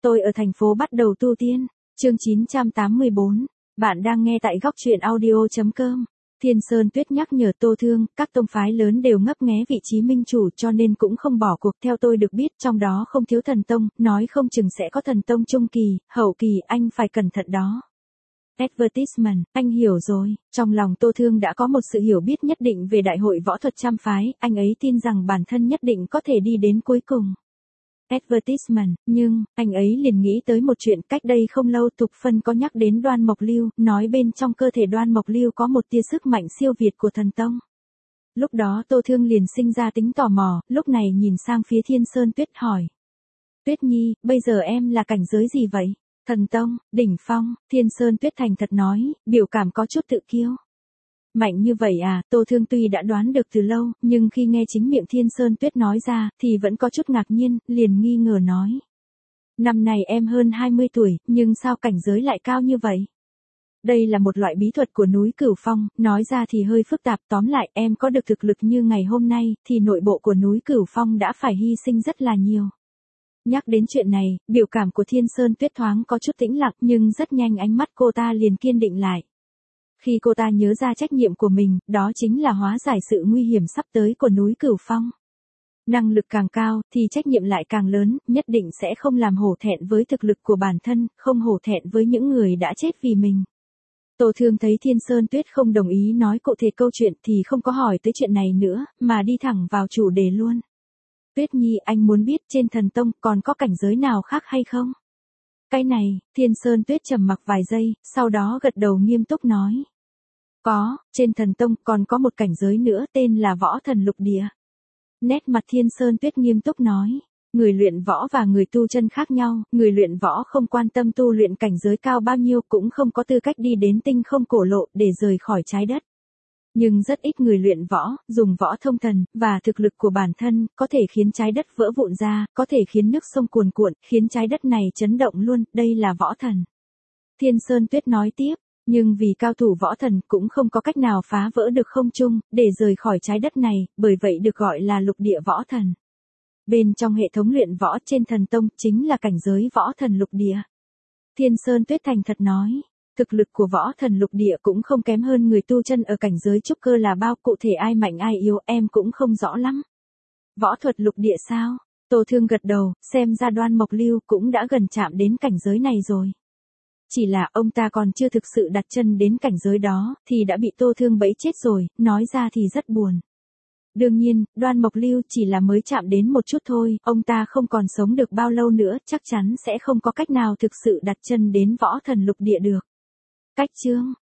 Tôi ở thành phố bắt đầu tu tiên. Chương 984. Bạn đang nghe tại góc truyện audio.com. Thiên Sơn Tuyết nhắc nhở Tô Thương, các tông phái lớn đều ngấp nghé vị trí minh chủ cho nên cũng không bỏ cuộc. Theo tôi được biết trong đó không thiếu thần tông, nói không chừng sẽ có thần tông trung kỳ, hậu kỳ, anh phải cẩn thận đó. Advertisement, anh hiểu rồi. Trong lòng Tô Thương đã có một sự hiểu biết nhất định về đại hội võ thuật trăm phái, anh ấy tin rằng bản thân nhất định có thể đi đến cuối cùng. Advertisement, nhưng, anh ấy liền nghĩ tới một chuyện. Cách đây không lâu Tục Phân có nhắc đến Đoan Mộc Lưu, nói bên trong cơ thể Đoan Mộc Lưu có một tia sức mạnh siêu việt của thần tông. Lúc đó Tô Thương liền sinh ra tính tò mò, lúc này nhìn sang phía Thiên Sơn Tuyết hỏi. Tuyết Nhi, bây giờ em là cảnh giới gì vậy? Thần tông, đỉnh phong. Thiên Sơn Tuyết thành thật nói, biểu cảm có chút tự kiêu. Mạnh như vậy à? Tô Thương tuy đã đoán được từ lâu, nhưng khi nghe chính miệng Thiên Sơn Tuyết nói ra, thì vẫn có chút ngạc nhiên, liền nghi ngờ nói. Năm này em hơn 20 tuổi, nhưng sao cảnh giới lại cao như vậy? Đây là một loại bí thuật của núi Cửu Phong, nói ra thì hơi phức tạp, tóm lại em có được thực lực như ngày hôm nay, thì nội bộ của núi Cửu Phong đã phải hy sinh rất là nhiều. Nhắc đến chuyện này, biểu cảm của Thiên Sơn Tuyết thoáng có chút tĩnh lặng nhưng rất nhanh ánh mắt cô ta liền kiên định lại. Khi cô ta nhớ ra trách nhiệm của mình, đó chính là hóa giải sự nguy hiểm sắp tới của núi Cửu Phong. Năng lực càng cao, thì trách nhiệm lại càng lớn, nhất định sẽ không làm hổ thẹn với thực lực của bản thân, không hổ thẹn với những người đã chết vì mình. Tô Thương thấy Thiên Sơn Tuyết không đồng ý nói cụ thể câu chuyện thì không có hỏi tới chuyện này nữa, mà đi thẳng vào chủ đề luôn. Tuyết Nhi, anh muốn biết trên thần tông còn có cảnh giới nào khác hay không? Cái này, Thiên Sơn Tuyết trầm mặc vài giây, sau đó gật đầu nghiêm túc nói. Có, trên thần tông còn có một cảnh giới nữa tên là võ thần lục địa. Nét mặt Thiên Sơn Tuyết nghiêm túc nói. Người luyện võ và người tu chân khác nhau, người luyện võ không quan tâm tu luyện cảnh giới cao bao nhiêu cũng không có tư cách đi đến tinh không cổ lộ để rời khỏi trái đất. Nhưng rất ít người luyện võ, dùng võ thông thần, và thực lực của bản thân, có thể khiến trái đất vỡ vụn ra, có thể khiến nước sông cuồn cuộn, khiến trái đất này chấn động luôn, đây là võ thần. Thiên Sơn Tuyết nói tiếp, nhưng vì cao thủ võ thần cũng không có cách nào phá vỡ được không trung, để rời khỏi trái đất này, bởi vậy được gọi là lục địa võ thần. Bên trong hệ thống luyện võ trên thần tông, chính là cảnh giới võ thần lục địa. Thiên Sơn Tuyết thành thật nói. Thực lực của võ thần lục địa cũng không kém hơn người tu chân ở cảnh giới trúc cơ là bao, cụ thể ai mạnh ai yếu em cũng không rõ lắm. Võ thuật lục địa sao? Tô Thương gật đầu, xem ra Đoan Mộc Lưu cũng đã gần chạm đến cảnh giới này rồi. Chỉ là ông ta còn chưa thực sự đặt chân đến cảnh giới đó, thì đã bị Tô Thương bẫy chết rồi, nói ra thì rất buồn. Đương nhiên, Đoan Mộc Lưu chỉ là mới chạm đến một chút thôi, ông ta không còn sống được bao lâu nữa, chắc chắn sẽ không có cách nào thực sự đặt chân đến võ thần lục địa được. Cách chương